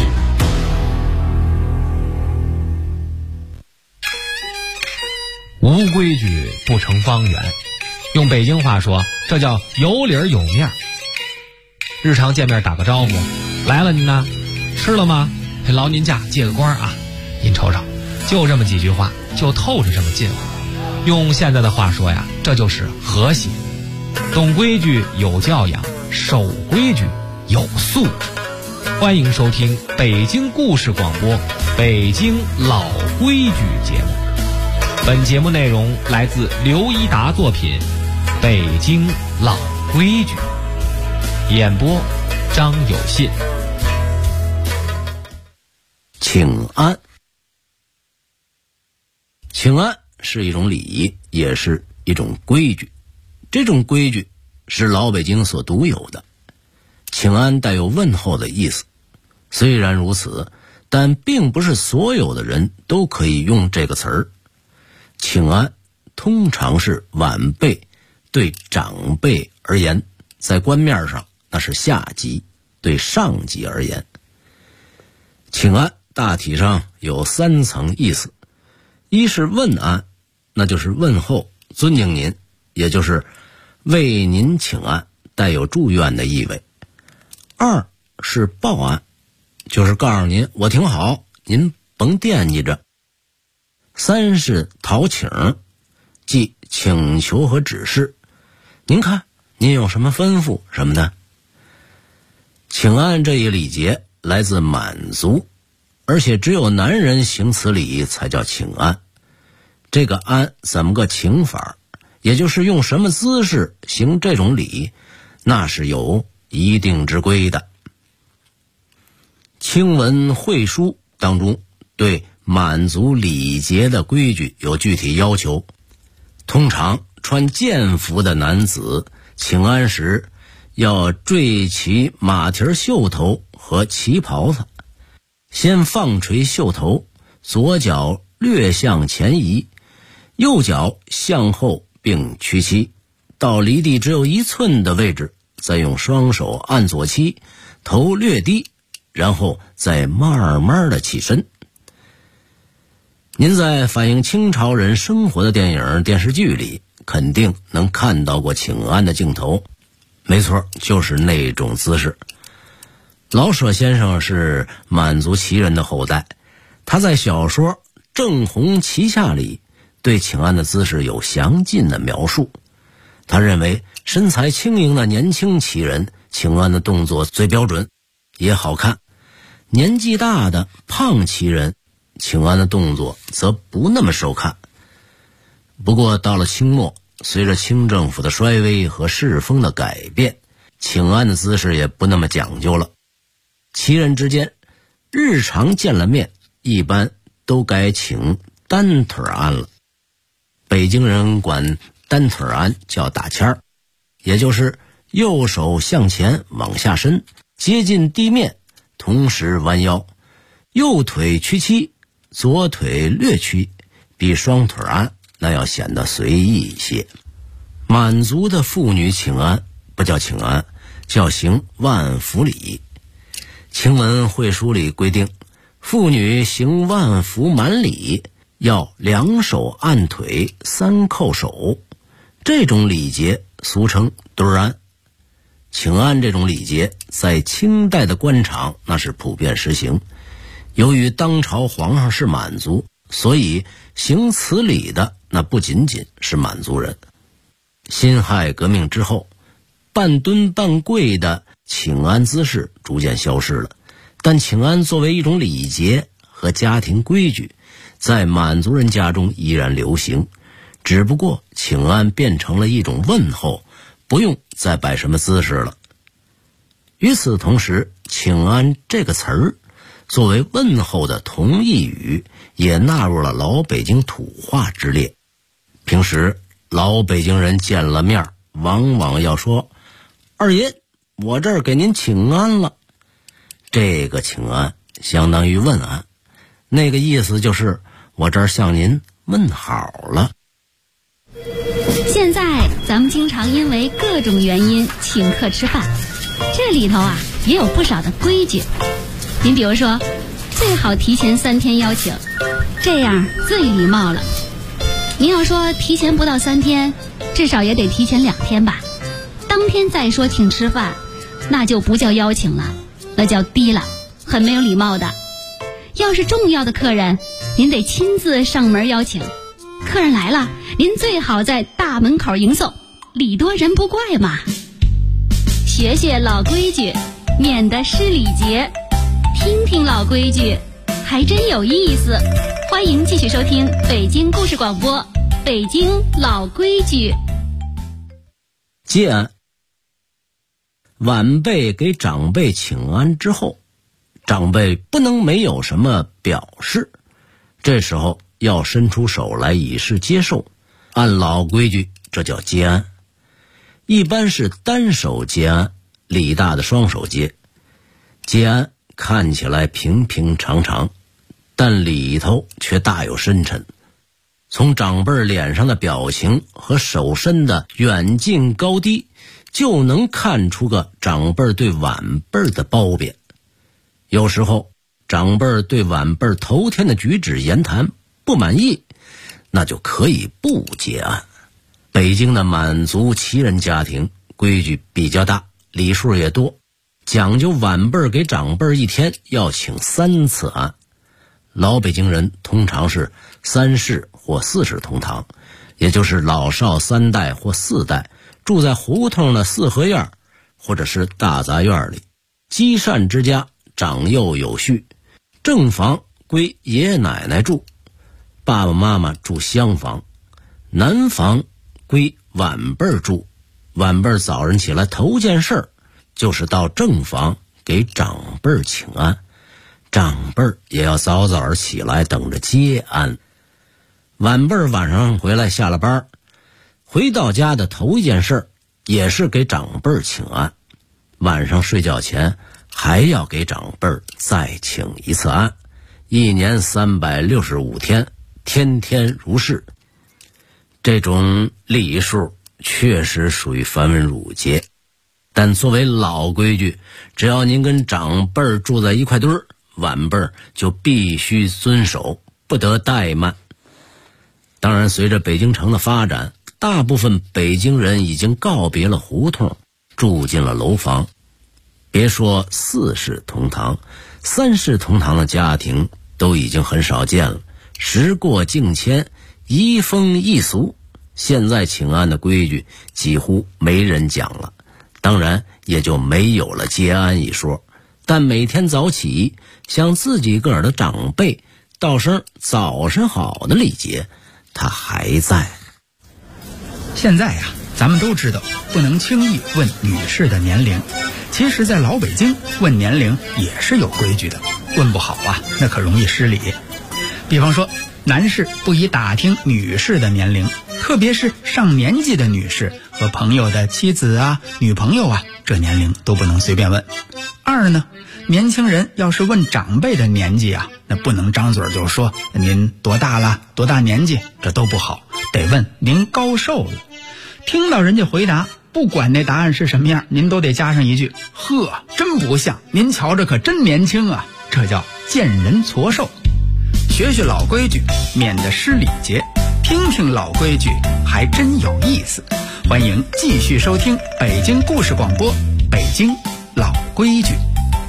无规矩不成方圆，用北京话说，这叫有理儿有面。日常见面打个招呼，来了您呢，吃了吗？劳您驾，借个光啊！您瞅瞅，就这么几句话，就透着这么近乎。用现在的话说呀，这就是和谐。懂规矩有教养，守规矩有素质。欢迎收听北京故事广播《北京老规矩》节目。本节目内容来自刘一达作品《北京老规矩》，演播张有信。 请安。请安是一种礼仪，也是一种规矩。这种规矩是老北京所独有的。请安带有问候的意思，虽然如此，但并不是所有的人都可以用这个词儿。请安通常是晚辈对长辈而言，在官面上那是下级对上级而言。请安大体上有3层意思，一是问安，那就是问候尊敬您，也就是为您请安，带有祝愿的意味。2是报安，就是告诉您我挺好，您甭惦记着。3是讨请，即请求和指示，您看您有什么吩咐什么的。请安这一礼节来自满族，而且只有男人行此礼才叫请安。这个安怎么个请法，也就是用什么姿势行这种礼，那是有一定之规的。清文会书当中对满族礼节的规矩有具体要求。通常穿剑服的男子请安时要缀起马蹄袖头和旗袍子，先放垂袖头，左脚略向前移，右脚向后并屈膝，到离地只有1寸的位置，再用双手按左膝，头略低，然后再慢慢的起身。您在反映清朝人生活的电影电视剧里肯定能看到过请安的镜头，没错，就是那种姿势。老舍先生是满族旗人的后代，他在小说《正红旗下》里对请安的姿势有详尽的描述。他认为身材轻盈的年轻旗人请安的动作最标准也好看，年纪大的胖旗人请安的动作则不那么受看。不过到了清末，随着清政府的衰微和世风的改变，请安的姿势也不那么讲究了。旗人之间日常见了面，一般都改请单腿安了。北京人管单腿安叫打签儿，也就是右手向前往下伸，接近地面，同时弯腰，右腿屈膝，左腿略屈，比双腿安那要显得随意一些。满族的妇女请安不叫请安，叫行万福礼。清文会书里规定，妇女行万福满礼要2手按腿，3叩手，这种礼节俗称对安。请安这种礼节在清代的官场那是普遍实行。由于当朝皇上是满族，所以行此礼的那不仅仅是满族人。辛亥革命之后，半蹲半跪的请安姿势逐渐消失了，但请安作为一种礼节和家庭规矩，在满族人家中依然流行，只不过请安变成了一种问候，不用再摆什么姿势了。与此同时，请安这个词儿作为问候的同义语，也纳入了老北京土话之列。平时老北京人见了面，往往要说：“二爷，我这儿给您请安了。”这个请安相当于问安，那个意思就是我这儿向您问好了。 现在咱们经常因为各种原因请客吃饭，这里头啊也有不少的规矩。您比如说，最好提前3天邀请，这样最礼貌了。您要说提前不到3天，至少也得提前2天吧。当天再说请吃饭，那就不叫邀请了，那叫低了，很没有礼貌的。要是重要的客人，您得亲自上门邀请。客人来了，您最好在大门口迎送，礼多人不怪嘛。学学老规矩，免得失礼节。听听老规矩，还真有意思。欢迎继续收听北京故事广播，北京老规矩。 接安，晚辈给长辈请安之后，长辈不能没有什么表示，这时候要伸出手来以示接受。按老规矩，这叫接安。一般是单手接安，礼大的双手接。接安看起来平平常常，但里头却大有深沉。从长辈脸上的表情和手伸的远近高低，就能看出个长辈对晚辈的褒贬。有时候长辈对晚辈头天的举止言谈不满意，那就可以不接安。北京的满族旗人家庭规矩比较大，礼数也多，讲究晚辈给长辈一天要请3次安。老北京人通常是3世或4世同堂，也就是老少3代或4代住在胡同的4合院或者是大杂院里。积善之家长幼有序，正房归爷爷奶奶住，爸爸妈妈住厢房，南房归晚辈住。晚辈早晨起来头件事就是到正房给长辈请安，长辈也要早早起来等着接安。晚辈晚上回来下了班，回到家的头一件事也是给长辈请安，晚上睡觉前还要给长辈再请一次安。1年365天，天天如是。这种礼数确实属于繁文缛节，但作为老规矩，只要您跟长辈住在一块堆儿，晚辈就必须遵守，不得怠慢。当然，随着北京城的发展，大部分北京人已经告别了胡同，住进了楼房。别说4世同堂，3世同堂的家庭都已经很少见了。时过境迁，移风易俗，现在请安的规矩几乎没人讲了，当然也就没有了接安一说。但每天早起向自己个儿的长辈道声早晨好的礼节，它还在。 现在呀，咱们都知道不能轻易问女士的年龄，其实在老北京问年龄也是有规矩的，问不好啊，那可容易失礼。比方说，男士不宜打听女士的年龄，特别是上年纪的女士和朋友的妻子啊、女朋友啊，这年龄都不能随便问。2呢，年轻人要是问长辈的年纪啊，那不能张嘴就说您多大了、多大年纪，这都不好，得问您高寿了。听到人家回答，不管那答案是什么样，您都得加上一句：呵，真不像，您瞧着可真年轻啊，这叫见人矬寿。学学老规矩，免得失礼节，听听老规矩，还真有意思。欢迎继续收听北京故事广播，北京老规矩。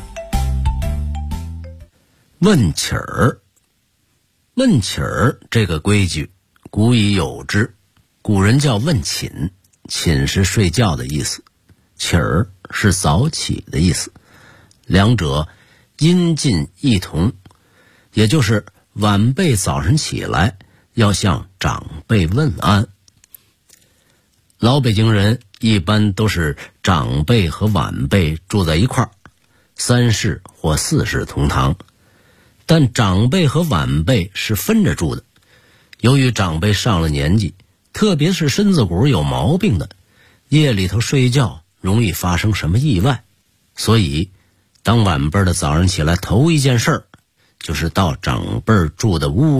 问起儿，问起儿这个规矩古已有之，古人叫问寝，寝是睡觉的意思，起儿是早起的意思，两者音近异同，也就是晚辈早晨起来要向长辈问安。老北京人一般都是长辈和晚辈住在一块儿，3世或4世同堂，但长辈和晚辈是分着住的。由于长辈上了年纪，特别是身子骨有毛病的，夜里头睡觉容易发生什么意外，所以当晚辈的早上起来头一件事就是到长辈住的屋里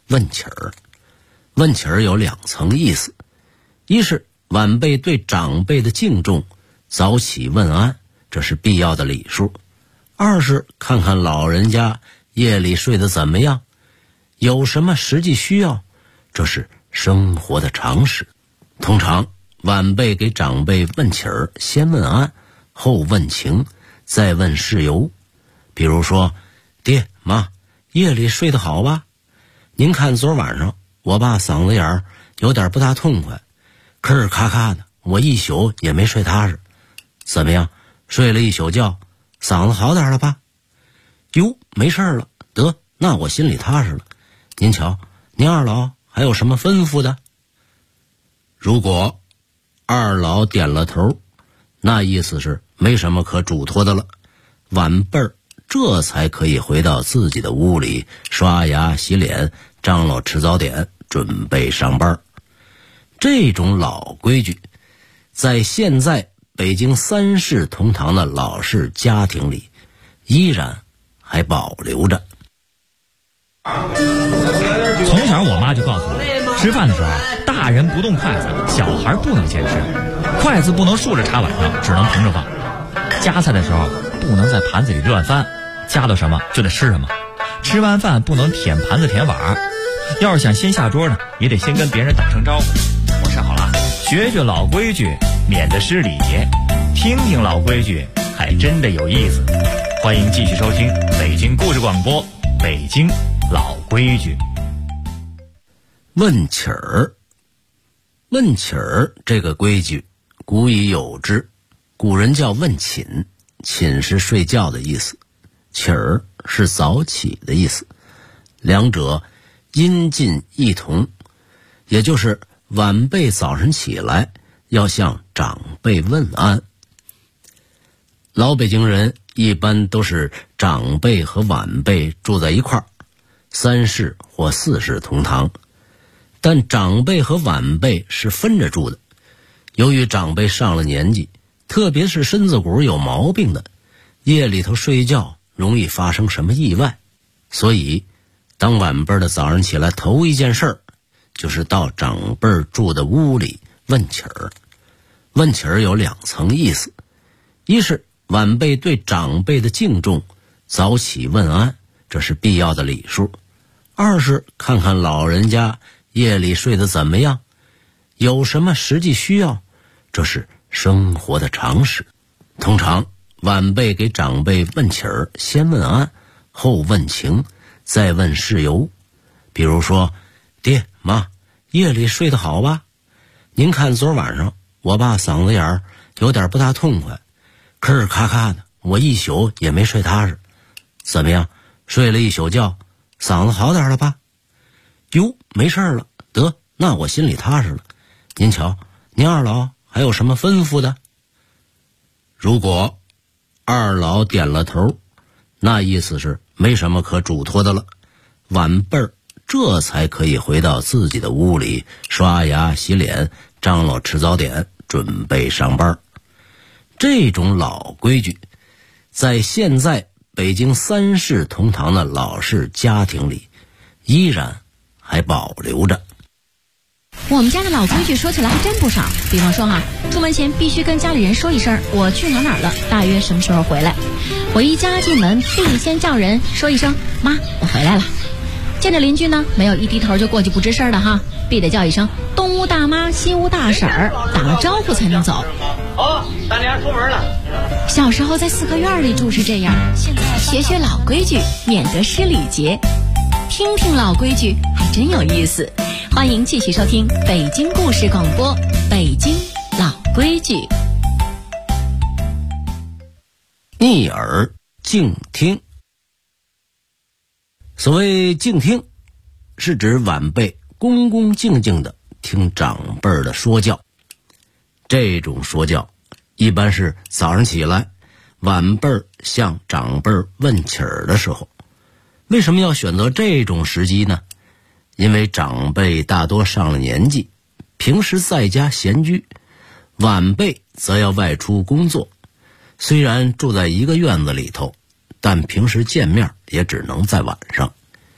问起儿。问起儿有2层意思，一是晚辈对长辈的敬重，早起问安，这是必要的礼数；二是看看老人家夜里睡得怎么样，有什么实际需要，这是生活的常识。通常晚辈给长辈问起儿，先问安，后问情，再问事由。比如说，爹妈，夜里睡得好吧？您看昨晚上我爸嗓子眼儿有点不大痛快，吭咔咔的，我一宿也没睡踏实。怎么样，睡了一宿觉，嗓子好点了吧？哟，没事了，得，那我心里踏实了。您瞧，您二老还有什么吩咐的？如果二老点了头，那意思是没什么可嘱托的了，晚辈儿这才可以回到自己的屋里刷牙洗脸，张罗吃早点，准备上班。这种老规矩在现在北京3世同堂的老式家庭里依然还保留着。 从小我妈就告诉我，吃饭的时候大人不动筷子，小孩不能先吃，筷子不能竖着插碗上，只能平着放。夹菜的时候不能在盘子里乱翻，夹到什么就得吃什么。吃完饭不能舔盘子舔碗，要是想先下桌呢，也得先跟别人打声招呼。我吃好了，学学老规矩，免得失礼节。听听老规矩，还真的有意思。欢迎继续收听北京故事广播，北京老规矩。 问起儿，问起儿这个规矩古已有之，古人叫问寝，寝是睡觉的意思，起儿是早起的意思，两者音近异同，也就是晚辈早晨起来要向长辈问安。老北京人一般都是长辈和晚辈住在一块儿，3世或4世同堂，但长辈和晚辈是分着住的。由于长辈上了年纪，特别是身子骨有毛病的，夜里头睡觉容易发生什么意外，所以当晚辈的早上起来头一件事儿就是到长辈住的屋里问起儿。问起儿有2层意思，一是晚辈对长辈的敬重，早起问安，这是必要的礼数；二是看看老人家夜里睡得怎么样，有什么实际需要，这是生活的常识。通常晚辈给长辈问起儿，先问安，后问情，再问事由。比如说，爹妈，夜里睡得好吧？您看昨晚上我爸嗓子眼儿有点不大痛快，吭咔咔的，我一宿也没睡踏实。怎么样，睡了一宿觉，嗓子好点了吧？哟，没事了，得，那我心里踏实了。您瞧，您二老还有什么吩咐的？如果二老点了头，那意思是没什么可嘱托的了，晚辈儿这才可以回到自己的屋里刷牙洗脸，张罗吃早点，准备上班。这种老规矩在现在北京3世同堂的老式家庭里依然还保留着。 我们家的老规矩说起来还真不少，比方说出门前必须跟家里人说一声我去哪儿了，大约什么时候回来。回家进门必先叫人说一声妈，我回来了。见着邻居呢，没有一低头就过去不吱声的必得叫一声东屋大妈西屋大婶儿，打了招呼才能走。 大娘出门了。 小时候在4合院里住是这样，现在学学老规矩，免得失礼节。听听老规矩，还真有意思。欢迎继续收听北京故事广播，北京老规矩。 逆耳静听。所谓静听，是指晚辈恭恭敬敬地听长辈的说教。这种说教一般是早上起来晚辈向长辈问起儿的时候。为什么要选择这种时机呢？因为长辈大多上了年纪，平时在家闲居，晚辈则要外出工作。虽然住在一个院子里头，但平时见面也只能在晚上。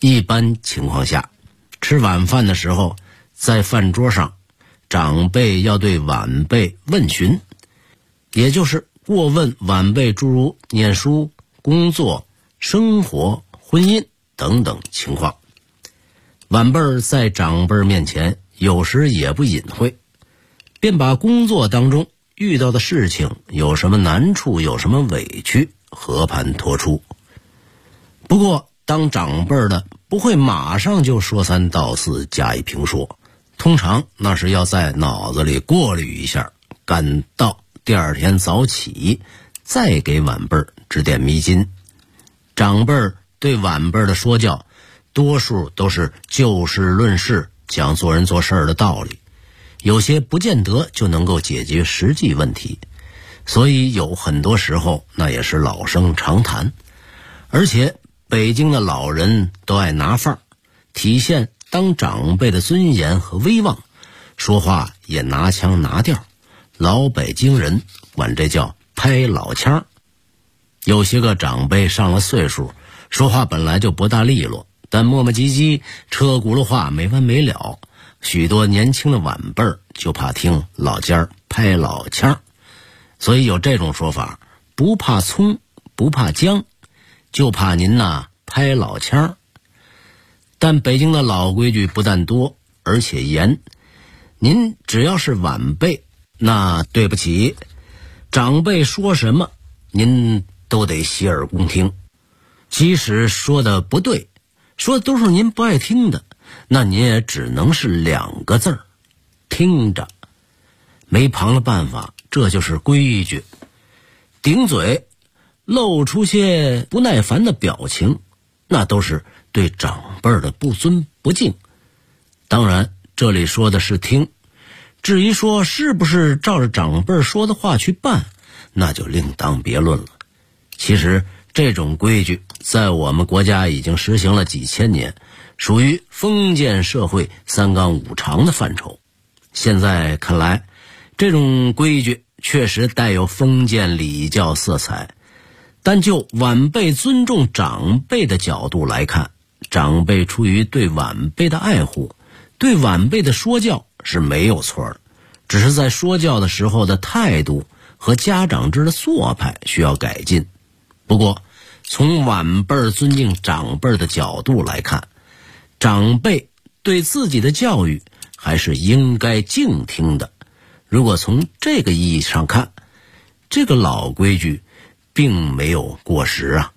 一般情况下，吃晚饭的时候，在饭桌上，长辈要对晚辈问询，也就是过问晚辈诸如念书、工作、生活、婚姻等等情况。晚辈在长辈面前有时也不隐晦，便把工作当中遇到的事情有什么难处，有什么委屈，和盘托出。不过当长辈的不会马上就说三道四加以评说，通常那是要在脑子里过滤一下，赶到第二天早起再给晚辈指点迷津。长辈对晚辈的说教多数都是就事论事，讲做人做事的道理，有些不见得就能够解决实际问题，所以有很多时候那也是老生常谈。而且北京的老人都爱拿范儿，体现当长辈的尊严和威望，说话也拿腔拿调，老北京人管这叫拍老腔。有些个长辈上了岁数，说话本来就不大利落，但磨磨唧唧，车轱辘话没完没了，许多年轻的晚辈就怕听老家儿拍老腔，所以有这种说法，不怕葱不怕姜，就怕您拍老腔。但北京的老规矩不但多，而且严，您只要是晚辈，那对不起，长辈说什么您都得洗耳恭听，即使说的不对，说的都是您不爱听的，那您也只能是2个字儿，听着。没旁的办法，这就是规矩。顶嘴露出些不耐烦的表情，那都是对长辈的不尊不敬。当然这里说的是听，至于说是不是照着长辈说的话去办，那就另当别论了。其实这种规矩在我们国家已经实行了几千年，属于封建社会3纲5常的范畴。现在看来，这种规矩确实带有封建礼教色彩，但就晚辈尊重长辈的角度来看，长辈出于对晚辈的爱护，对晚辈的说教是没有错的，只是在说教的时候的态度和家长制的做派需要改进。不过从晚辈尊敬长辈的角度来看，长辈对自己的教育还是应该静听的。如果从这个意义上看，这个老规矩并没有过时啊。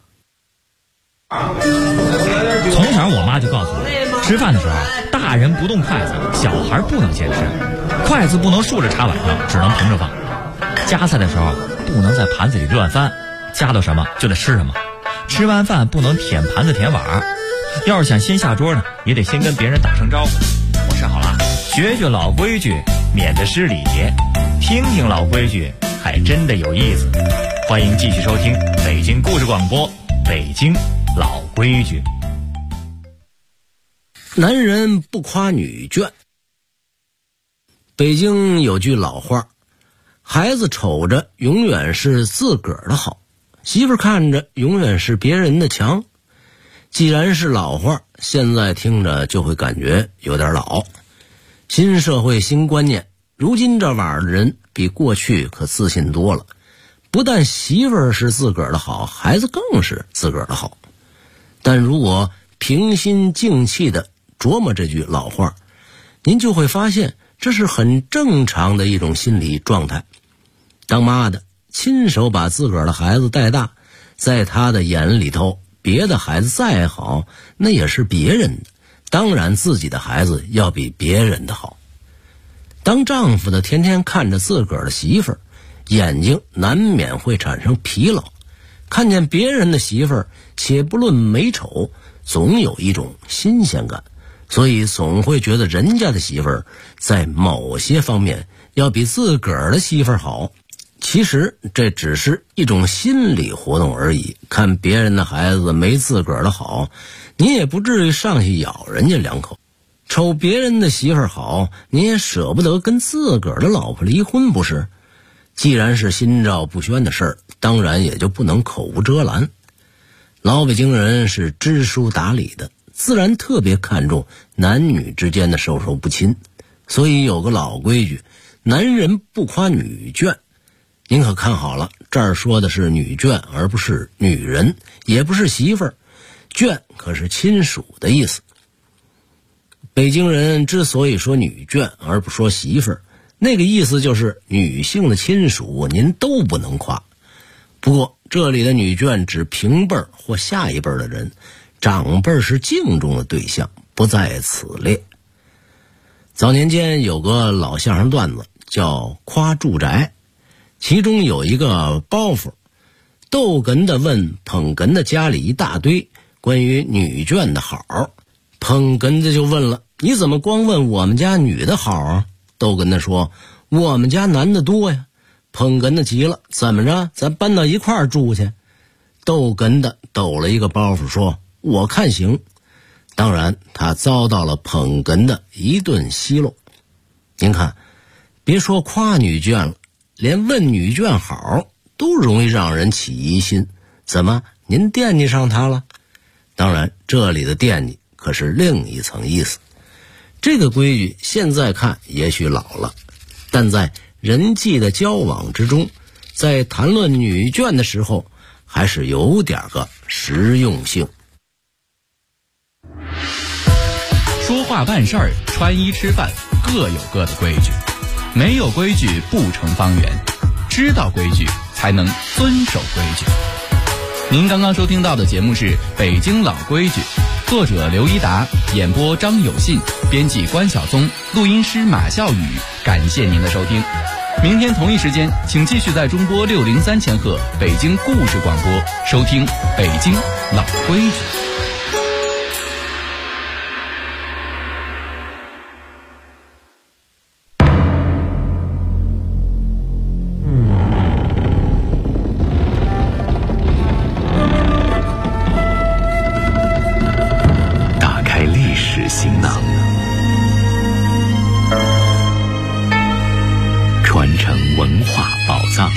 从小我妈就告诉我，吃饭的时候大人不动筷子，小孩不能先吃，筷子不能竖着插碗上，只能平着放，夹菜的时候不能在盘子里乱翻，夹到什么就得吃什么，吃完饭不能舔盘子舔碗，要是想先下桌呢，也得先跟别人打声招呼。我吃好了，学学老规矩，免得失礼，听听老规矩还真的有意思。欢迎继续收听北京故事广播，北京老规矩。 男人不夸女眷。北京有句老话，孩子瞅着永远是自个儿的好，媳妇看着永远是别人的强。既然是老话，现在听着就会感觉有点老。新社会新观念，如今这晚的人比过去可自信多了，不但媳妇儿是自个儿的好，孩子更是自个儿的好。但如果平心静气地琢磨这句老话，您就会发现这是很正常的一种心理状态。当妈的亲手把自个儿的孩子带大，在他的眼里头，别的孩子再好，那也是别人的，当然自己的孩子要比别人的好。当丈夫的天天看着自个儿的媳妇儿，眼睛难免会产生疲劳，看见别人的媳妇儿，且不论美丑，总有一种新鲜感，所以总会觉得人家的媳妇儿在某些方面要比自个儿的媳妇儿好。其实这只是一种心理活动而已，看别人的孩子没自个儿的好，你也不至于上去咬人家2口。瞅别人的媳妇儿好，你也舍不得跟自个儿的老婆离婚，不是？既然是心照不宣的事儿，当然也就不能口无遮拦。老北京人是知书达理的， 自然特别看重男女之间的授受不亲，所以有个老规矩，男人不夸女眷。您可看好了，这儿说的是女眷，而不是女人，也不是媳妇儿。眷可是亲属的意思。北京人之所以说女眷而不说媳妇儿，那个意思就是女性的亲属您都不能夸。不过这里的女眷指平辈或下一辈的人，长辈是敬重的对象，不在此列。早年间有个老相声段子叫夸住宅，其中有一个包袱，逗哏的问捧哏的家里一大堆关于女眷的好，捧哏的就问了，你怎么光问我们家女的好啊？逗哏的说，我们家男的多呀。捧哏的急了，怎么着，咱搬到一块儿住去？逗哏的抖了一个包袱说，我看行。当然他遭到了捧哏的一顿奚落。您看，别说夸女眷了，连问女眷好都容易让人起疑心。怎么，您惦记上她了？当然这里的惦记可是另一层意思。这个规矩现在看也许老了，但在人际的交往之中，在谈论女眷的时候还是有点个实用性。 说话办事儿，穿衣吃饭各有各的规矩，没有规矩不成方圆，知道规矩才能遵守规矩。您刚刚收听到的节目是《北京老规矩》，作者刘一达，演播张有信，编辑关晓松，录音师马笑宇。感谢您的收听，明天同一时间请继续在中波603千赫北京故事广播收听《北京老规矩》。 行囊，传承文化宝藏。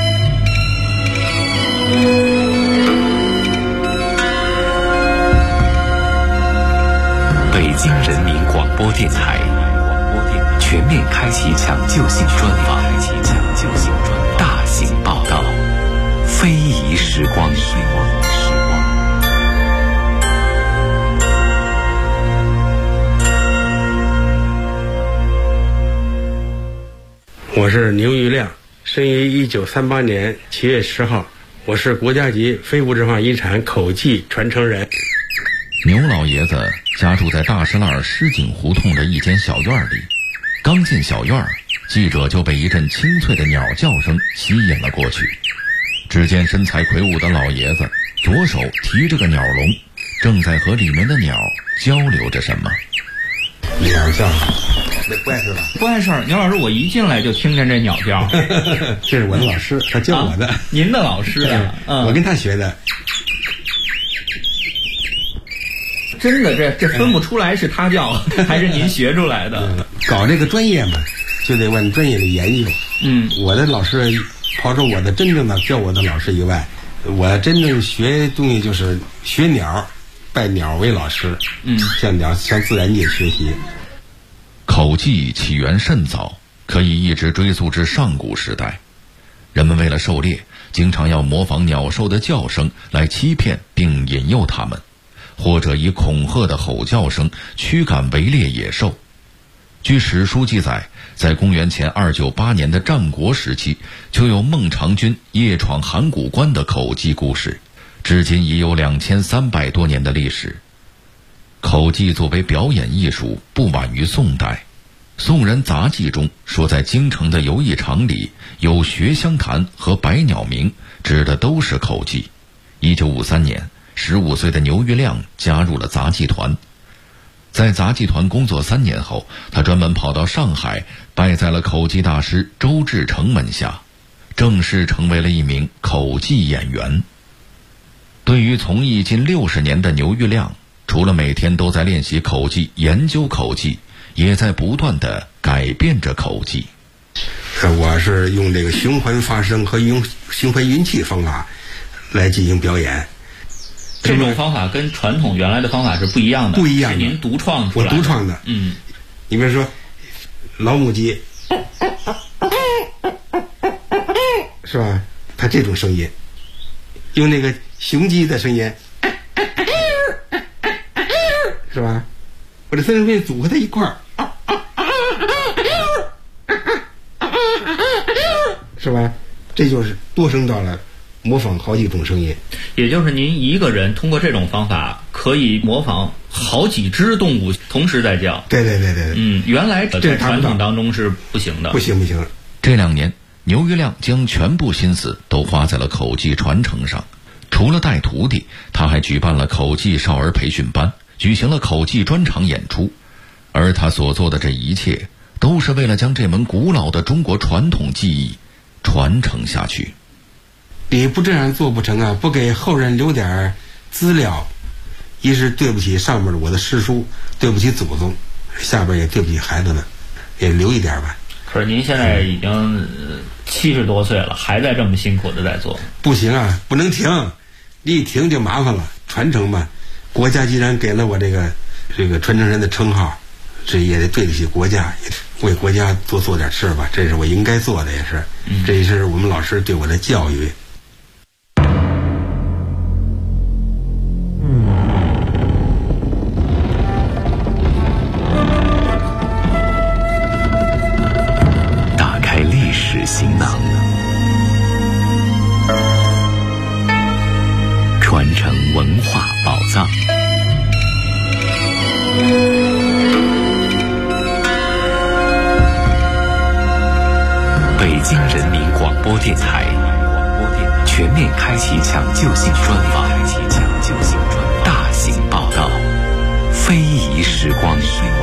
北京人民广播电台全面开启抢救性专访，大型报道，非遗时光。 我是牛玉亮，生于1938年7月10号，我是国家级非物质文化遗产口技传承人。 牛老爷子家住在大石栏狮井胡同的一间小院里，刚进小院，记者就被一阵清脆的鸟叫声吸引了过去。只见身材魁梧的老爷子左手提着个鸟笼，正在和里面的鸟交流着什么。 鸟叫那不碍事吧？ 不碍事儿，牛老师，我一进来就听见这鸟叫。 这是我的老师，他教我的。 您的老师啊？ 我跟他学的。 真的，这分不出来是他教还是您学出来的。 搞这个专业嘛，就得往专业里研究。我的老师，刨出我的真正的教我的老师以外，我真正学东西就是学鸟，拜鸟为老师。向鸟向自然界学习。 口技起源甚早，可以一直追溯至上古时代。人们为了狩猎，经常要模仿鸟兽的叫声来欺骗并引诱它们，或者以恐吓的吼叫声驱赶围猎野兽。据史书记载，在公元前298年的战国时期，就有孟尝君夜闯函谷关的口技故事，至今已有2300多年的历史。口技作为表演艺术，不晚于宋代。宋人杂记中说，在京城的游艺场里有学香坛和百鸟鸣，指的都是口技。1953年，15岁的牛玉亮加入了杂技团。在杂技团工作3年后，他专门跑到上海，拜在了口技大师周志成门下，正式成为了一名口技演员。对于从艺近60年的牛玉亮，除了每天都在练习口技、研究口技，也在不断地改变着口技。 我是用这个循环发声和用循环运气方法来进行表演。 这种方法跟传统原来的方法是不一样的， 不一样的， 是您独创出来的。 我独创的。你比如说老母鸡，是吧？它这种声音，用那个雄鸡的声音，是吧？我这三声变组合在一块儿，是吧？这就是多声道了，模仿好几种声音。 也就是您一个人通过这种方法可以模仿好几只动物同时在叫。 对。 原来在传统当中是不行的。 不行。 这2年，牛玉亮将全部心思都花在了口技传承上。除了带徒弟，他还举办了口技少儿培训班，举行了口技专场演出。而他所做的这一切，都是为了将这门古老的中国传统技艺传承下去。 你不这样做不成啊！不给后人留点资料，一是对不起上面的我的师叔，对不起祖宗，下边也对不起孩子们，也留一点吧。 可是您现在已经70多岁了，还在这么辛苦的在做。 不行啊，不能停，一停就麻烦了。传承吧，国家既然给了我这个传承人的称号，这也得对得起国家，也为国家多做点事吧，这是我应该做的，也是，这也是我们老师对我的教育。 打开历史行囊，传承文化宝藏。北京人民广播电台全面开启抢救性专访，大型报道，非遗时光。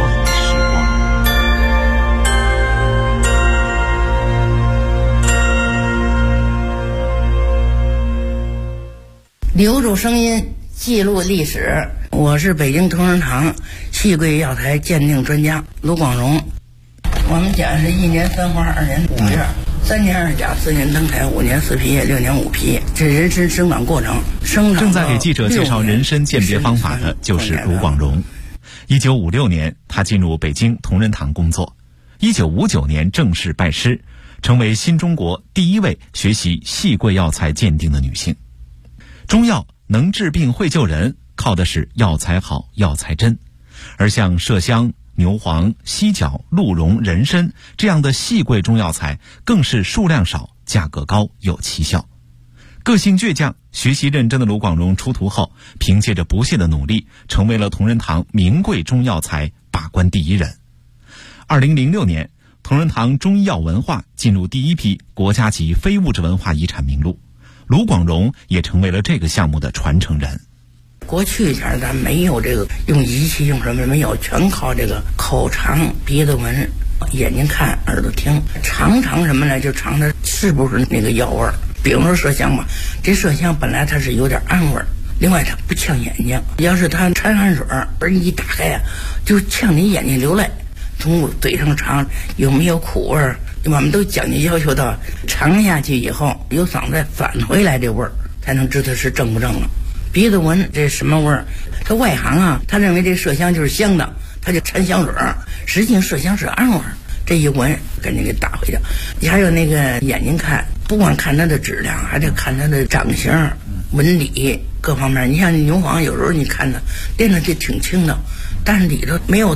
留住声音，记录历史。我是北京同仁堂戏桂药材鉴定专家卢广荣。我们讲是1年3花2年5月，3年2甲4年登台5年4皮叶6年5皮，这人参生长过程。 正在给记者介绍人参鉴别方法的就是卢广荣。1956年，他进入北京同仁堂工作。1959年正式拜师，成为新中国第一位学习戏桂药材鉴定的女性。中药能治病会救人，靠的是药材好、药材真。而像麝香、牛黄、犀角、鹿茸、人参这样的细贵中药材，更是数量少、价格高、有奇效。个性倔强、学习认真的卢广荣出徒后，凭借着不懈的努力，成为了同仁堂名贵中药材把关第一人。2006年，同仁堂中医药文化进入第一批国家级非物质文化遗产名录，卢广荣也成为了这个项目的传承人。 过去一点咱没有这个用仪器用什么没有，全靠这个口尝、鼻子闻、眼睛看、耳朵听，尝什么呢？就尝它是不是那个药味儿。比如说麝香吧，这麝香本来它是有点暗味儿，另外它不呛眼睛。要是它掺汗水而你一打开呀，就呛你眼睛流泪。从嘴上尝有没有苦味儿，我们都讲究要求到尝下去以后由嗓子返回来这味儿，才能知道是正不正了。鼻子闻这什么味儿？他外行啊，他认为这麝香就是香的，他就掺香水儿，实际上麝香是暗味儿。这一闻赶紧给打回去。你还有那个眼睛看，不光看它的质量，还得看它的长相、纹理各方面。你像牛黄，有时候你看它练的就挺轻的，但是里头没有